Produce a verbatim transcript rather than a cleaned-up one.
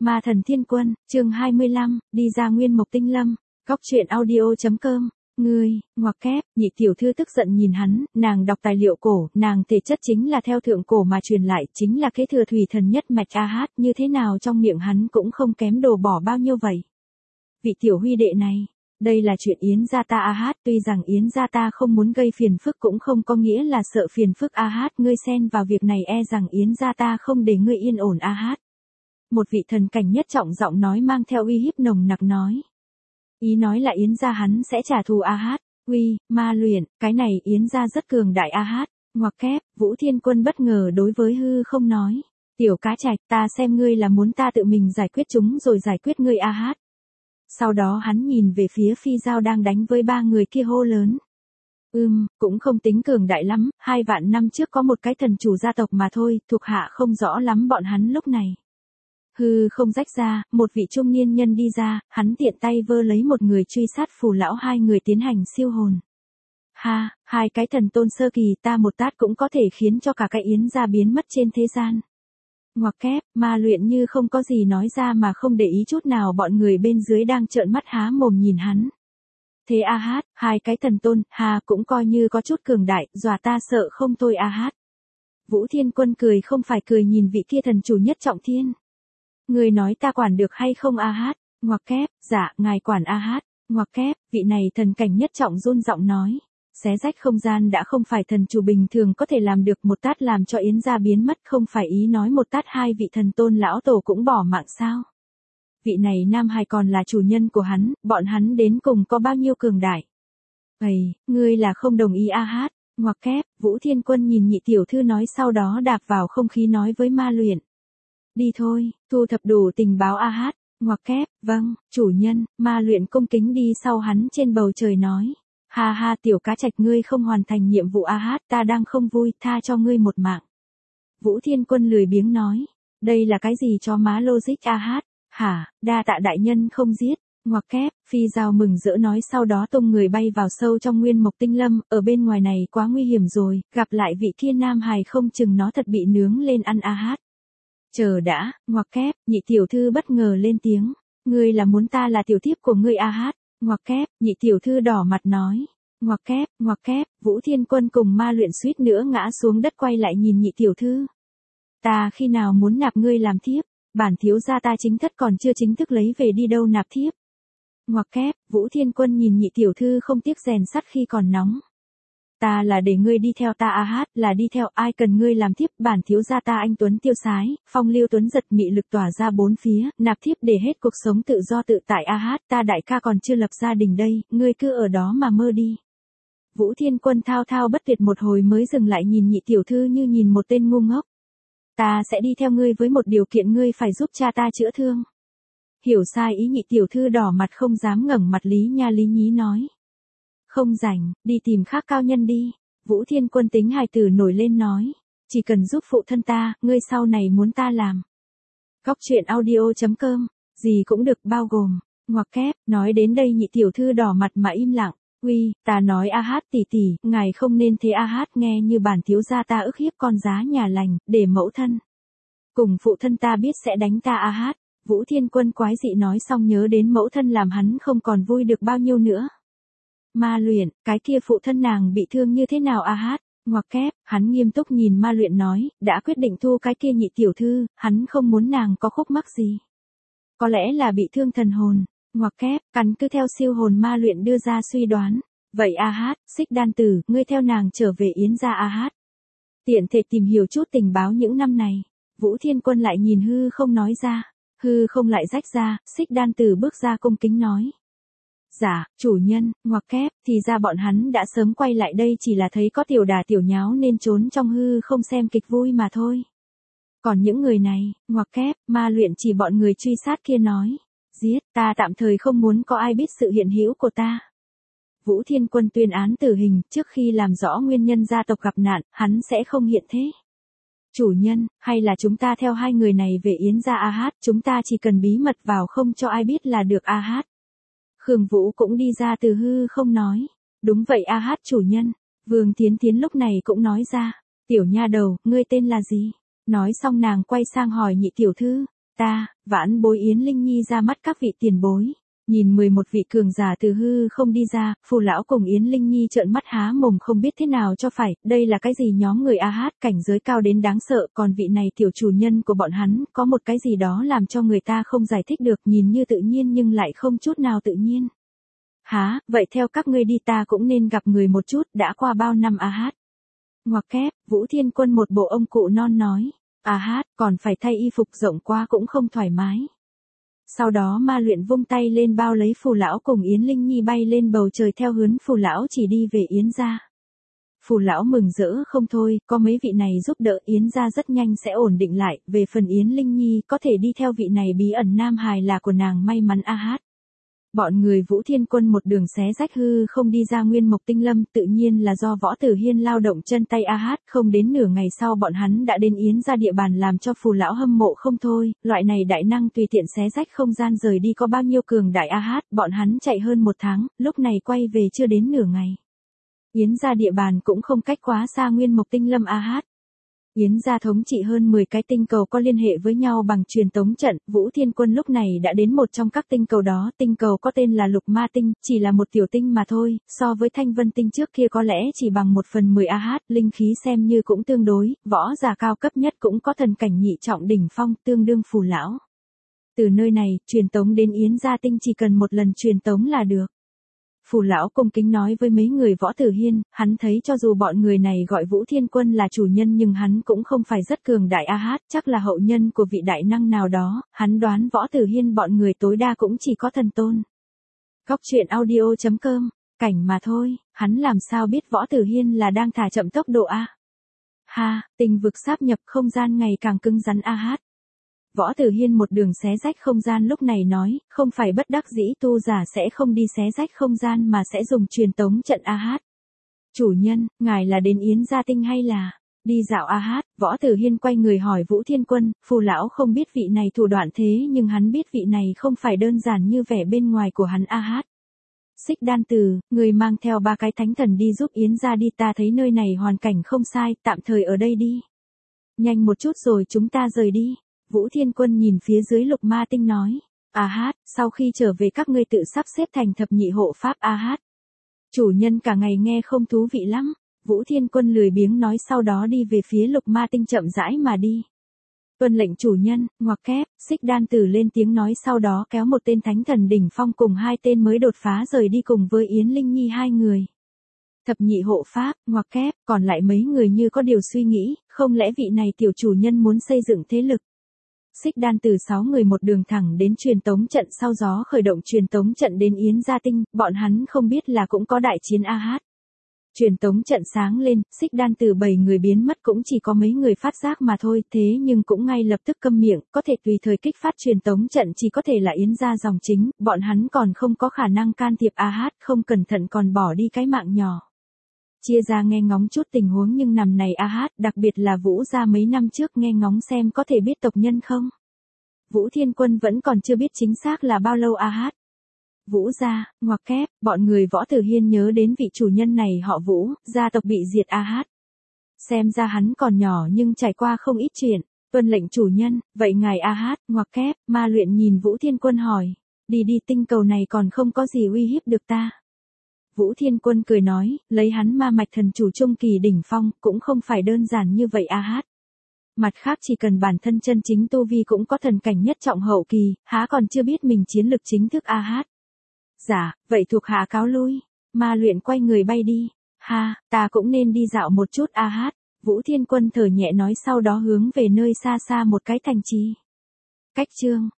Ma thần thiên quân, chương hai mươi lăm, đi ra nguyên mộc tinh lâm, góc truyện audio.com. Ngươi, ngoặc kép, nhị tiểu thư tức giận nhìn hắn, nàng đọc tài liệu cổ, nàng thể chất chính là theo thượng cổ mà truyền lại, chính là kế thừa thủy thần nhất mạch A Hát, như thế nào trong miệng hắn cũng không kém đồ bỏ bao nhiêu vậy. Vị tiểu huy đệ này, đây là chuyện Yến gia ta A Hát, tuy rằng Yến gia ta không muốn gây phiền phức cũng không có nghĩa là sợ phiền phức A Hát, ngươi xen vào việc này e rằng Yến gia ta không để ngươi yên ổn A Hát. Một vị thần cảnh nhất trọng giọng nói mang theo uy hiếp nồng nặc nói. Ý nói là Yến gia hắn sẽ trả thù A Hát, uy, ma luyện, cái này Yến gia rất cường đại A Hát, ngoặc kép, Vũ Thiên Quân bất ngờ đối với hư không nói. Tiểu cá trạch, ta xem ngươi là muốn ta tự mình giải quyết chúng rồi giải quyết ngươi A Hát. Sau đó hắn nhìn về phía phi giao đang đánh với ba người kia hô lớn. Ừm, cũng không tính cường đại lắm, hai vạn năm trước có một cái thần chủ gia tộc mà thôi, thuộc hạ không rõ lắm bọn hắn lúc này. Hư không rách ra, một vị trung niên nhân đi ra, hắn tiện tay vơ lấy một người truy sát phù lão hai người tiến hành siêu hồn. Ha, hai cái thần tôn sơ kỳ ta một tát cũng có thể khiến cho cả cái Yến gia biến mất trên thế gian. Ngoặc kép, ma luyện như không có gì nói ra mà không để ý chút nào bọn người bên dưới đang trợn mắt há mồm nhìn hắn. Thế A Hát, hai cái thần tôn, ha cũng coi như có chút cường đại, dọa ta sợ không thôi A Hát. Vũ Thiên Quân cười không phải cười nhìn vị kia thần chủ nhất trọng thiên. Người nói ta quản được hay không A Hát, ngoặc kép, dạ, ngài quản A Hát, ngoặc kép, vị này thần cảnh nhất trọng run giọng nói. Xé rách không gian đã không phải thần chủ bình thường có thể làm được, một tát làm cho Yến gia biến mất, không phải ý nói một tát hai vị thần tôn lão tổ cũng bỏ mạng sao. Vị này nam hài còn là chủ nhân của hắn, bọn hắn đến cùng có bao nhiêu cường đại. Ây, ngươi là không đồng ý A Hát, ngoặc kép, Vũ Thiên Quân nhìn nhị tiểu thư nói sau đó đạp vào không khí nói với ma luyện. Đi thôi, thu thập đủ tình báo A Hát, ngoặc kép, vâng, chủ nhân, ma luyện cung kính đi sau hắn trên bầu trời nói. Ha ha tiểu cá trạch ngươi không hoàn thành nhiệm vụ A Hát, ta đang không vui, tha cho ngươi một mạng. Vũ Thiên Quân lười biếng nói, đây là cái gì cho má logic A Hát, hả, đa tạ đại nhân không giết, ngoặc kép, phi giao mừng rỡ nói sau đó tung người bay vào sâu trong nguyên mộc tinh lâm, ở bên ngoài này quá nguy hiểm rồi, gặp lại vị kia nam hài không chừng nó thật bị nướng lên ăn A Hát. Chờ đã, ngoặc kép, nhị tiểu thư bất ngờ lên tiếng, ngươi là muốn ta là tiểu thiếp của ngươi A Hát. Ngoặc kép, nhị tiểu thư đỏ mặt nói. Ngoặc kép, ngoặc kép, Vũ Thiên Quân cùng ma luyện suýt nữa ngã xuống đất quay lại nhìn nhị tiểu thư. Ta khi nào muốn nạp ngươi làm thiếp, bản thiếu gia ta chính thất còn chưa chính thức lấy về đi đâu nạp thiếp. Ngoặc kép, Vũ Thiên Quân nhìn nhị tiểu thư không tiếc rèn sắt khi còn nóng. Ta là để ngươi đi theo ta A Hát, là đi theo ai cần ngươi làm thiếp, bản thiếu gia ta anh tuấn tiêu sái, phong lưu tuấn giật mị lực tỏa ra bốn phía, nạp thiếp để hết cuộc sống tự do tự tại A Hát, ta đại ca còn chưa lập gia đình đây, ngươi cứ ở đó mà mơ đi. Vũ Thiên Quân thao thao bất tuyệt một hồi mới dừng lại nhìn nhị tiểu thư như nhìn một tên ngu ngốc. Ta sẽ đi theo ngươi với một điều kiện, ngươi phải giúp cha ta chữa thương. Hiểu sai ý nhị tiểu thư đỏ mặt không dám ngẩng mặt lý nha lý nhí nói. Không rảnh, đi tìm khác cao nhân đi. Vũ Thiên Quân tính hài tử nổi lên nói. Chỉ cần giúp phụ thân ta, ngươi sau này muốn ta làm. Góc truyện audio.com, gì cũng được bao gồm. Ngoặc kép, nói đến đây nhị tiểu thư đỏ mặt mà im lặng. Uy, ta nói A Hát tỷ tỷ, ngài không nên thế A Hát, nghe như bản thiếu gia ta ức hiếp con giá nhà lành, để mẫu thân. Cùng phụ thân ta biết sẽ đánh ta A Hát. Vũ Thiên Quân quái dị nói xong nhớ đến mẫu thân làm hắn không còn vui được bao nhiêu nữa. Ma luyện, cái kia phụ thân nàng bị thương như thế nào A Hát, ngoặc kép, hắn nghiêm túc nhìn ma luyện nói, đã quyết định thu cái kia nhị tiểu thư, hắn không muốn nàng có khúc mắc gì. Có lẽ là bị thương thần hồn, ngoặc kép, căn cứ theo siêu hồn ma luyện đưa ra suy đoán. Vậy A Hát, Xích Đan Tử, ngươi theo nàng trở về Yến gia A Hát. Tiện thể tìm hiểu chút tình báo những năm này. Vũ Thiên Quân lại nhìn hư không nói ra, hư không lại rách ra, Xích Đan Tử bước ra cung kính nói. Dạ, chủ nhân, ngoặc kép, thì ra bọn hắn đã sớm quay lại đây chỉ là thấy có tiểu đà tiểu nháo nên trốn trong hư không xem kịch vui mà thôi. Còn những người này, ngoặc kép, ma luyện chỉ bọn người truy sát kia nói. Giết, ta tạm thời không muốn có ai biết sự hiện hữu của ta. Vũ Thiên Quân tuyên án tử hình, trước khi làm rõ nguyên nhân gia tộc gặp nạn, hắn sẽ không hiện thế. Chủ nhân, hay là chúng ta theo hai người này về Yến gia A Hát, chúng ta chỉ cần bí mật vào không cho ai biết là được A Hát. Khương Vũ cũng đi ra từ hư không nói. Đúng vậy A Hát chủ nhân. Vương Thiến Thiến lúc này cũng nói ra. Tiểu nha đầu, ngươi tên là gì? Nói xong nàng quay sang hỏi nhị tiểu thư. Ta, vãn bối Yến Linh Nhi ra mắt các vị tiền bối. Nhìn mười một vị cường giả từ hư không đi ra, Phù lão cùng Yến Linh Nhi trợn mắt há mồm không biết thế nào cho phải, đây là cái gì nhóm người a hát cảnh giới cao đến đáng sợ, còn vị này tiểu chủ nhân của bọn hắn, có một cái gì đó làm cho người ta không giải thích được, nhìn như tự nhiên nhưng lại không chút nào tự nhiên. Hả, vậy theo các ngươi đi ta cũng nên gặp người một chút, đã qua bao năm a hát. Ngoặc kép, Vũ Thiên Quân một bộ ông cụ non nói, a hát, còn phải thay y phục rộng quá cũng không thoải mái. Sau đó ma luyện vung tay lên bao lấy Phù lão cùng Yến Linh Nhi bay lên bầu trời theo hướng Phù lão chỉ đi về Yến gia. Phù lão mừng rỡ không thôi, có mấy vị này giúp đỡ Yến gia rất nhanh sẽ ổn định lại, về phần Yến Linh Nhi có thể đi theo vị này bí ẩn nam hài là của nàng may mắn a hát. Bọn người Vũ Thiên Quân một đường xé rách hư không đi ra Nguyên Mộc Tinh Lâm, tự nhiên là do Võ Tử Hiên lao động chân tay a hát, không đến nửa ngày sau bọn hắn đã đến Yến gia địa bàn làm cho Phù lão hâm mộ không thôi, loại này đại năng tùy tiện xé rách không gian rời đi có bao nhiêu cường đại a hát, bọn hắn chạy hơn một tháng, lúc này quay về chưa đến nửa ngày. Yến gia địa bàn cũng không cách quá xa Nguyên Mộc Tinh Lâm a hát. Yến gia thống trị hơn mười cái tinh cầu có liên hệ với nhau bằng truyền tống trận, Vũ Thiên Quân lúc này đã đến một trong các tinh cầu đó, tinh cầu có tên là Lục Ma Tinh, chỉ là một tiểu tinh mà thôi, so với Thanh Vân Tinh trước kia có lẽ chỉ bằng một phần mười a hát, linh khí xem như cũng tương đối, võ giả cao cấp nhất cũng có thần cảnh nhị trọng đỉnh phong, tương đương Phù lão. Từ nơi này, truyền tống đến Yến gia tinh chỉ cần một lần truyền tống là được. Phù lão cung kính nói với mấy người Võ Tử Hiên, hắn thấy cho dù bọn người này gọi Vũ Thiên Quân là chủ nhân nhưng hắn cũng không phải rất cường đại a hát, chắc là hậu nhân của vị đại năng nào đó, hắn đoán Võ Tử Hiên bọn người tối đa cũng chỉ có thần tôn. Góc truyện audio chấm com, cảnh mà thôi, hắn làm sao biết Võ Tử Hiên là đang thả chậm tốc độ a? Ha, tình vực sáp nhập không gian ngày càng cứng rắn a hát. Võ Tử Hiên một đường xé rách không gian lúc này nói, không phải bất đắc dĩ tu giả sẽ không đi xé rách không gian mà sẽ dùng truyền tống trận a hát. Chủ nhân, ngài là đến Yến gia tinh hay là đi dạo a hát? Võ Tử Hiên quay người hỏi Vũ Thiên Quân, Phù lão không biết vị này thủ đoạn thế nhưng hắn biết vị này không phải đơn giản như vẻ bên ngoài của hắn a hát. Xích Đan Tử, người mang theo ba cái thánh thần đi giúp Yến gia đi, ta thấy nơi này hoàn cảnh không sai, tạm thời ở đây đi. Nhanh một chút rồi chúng ta rời đi. Vũ Thiên Quân nhìn phía dưới Lục Ma Tinh nói, a hát, sau khi trở về các ngươi tự sắp xếp thành thập nhị hộ pháp a hát. Chủ nhân cả ngày nghe không thú vị lắm. Vũ Thiên Quân lười biếng nói sau đó đi về phía Lục Ma Tinh chậm rãi mà đi. Tuân lệnh chủ nhân, ngoặc kép, Xích Đan Tử lên tiếng nói sau đó kéo một tên thánh thần đỉnh phong cùng hai tên mới đột phá rời đi cùng với Yến Linh Nhi hai người. Thập nhị hộ pháp, ngoặc kép, còn lại mấy người như có điều suy nghĩ, không lẽ vị này tiểu chủ nhân muốn xây dựng thế lực. Xích Đan Tử sáu người một đường thẳng đến truyền tống trận sau gió khởi động truyền tống trận đến Yến gia tinh, bọn hắn không biết là cũng có đại chiến a hát. Truyền tống trận sáng lên, Xích Đan Tử bảy người biến mất cũng chỉ có mấy người phát giác mà thôi, thế nhưng cũng ngay lập tức câm miệng, có thể tùy thời kích phát truyền tống trận chỉ có thể là Yến gia dòng chính, bọn hắn còn không có khả năng can thiệp a hát, không cẩn thận còn bỏ đi cái mạng nhỏ. Chia ra nghe ngóng chút tình huống nhưng nằm này a hát, đặc biệt là Vũ gia mấy năm trước nghe ngóng xem có thể biết tộc nhân không. Vũ Thiên Quân vẫn còn chưa biết chính xác là bao lâu a hát. Vũ gia, ngoặc kép, bọn người Võ Tử Hiên nhớ đến vị chủ nhân này họ Vũ, gia tộc bị diệt a hát. Xem ra hắn còn nhỏ nhưng trải qua không ít chuyện, tuân lệnh chủ nhân, vậy ngài a hát, ngoặc kép, ma luyện nhìn Vũ Thiên Quân hỏi, đi đi tinh cầu này còn không có gì uy hiếp được ta. Vũ Thiên Quân cười nói, lấy hắn ma mạch thần chủ trung kỳ đỉnh phong, cũng không phải đơn giản như vậy a hát. Mặt khác chỉ cần bản thân chân chính tu vi cũng có thần cảnh nhất trọng hậu kỳ, há còn chưa biết mình chiến lực chính thức a hát. Dạ, vậy thuộc hạ cáo lui. Ma luyện quay người bay đi. Ha, ta cũng nên đi dạo một chút a hát. Vũ Thiên Quân thở nhẹ nói sau đó hướng về nơi xa xa một cái thành trì. Cách chương.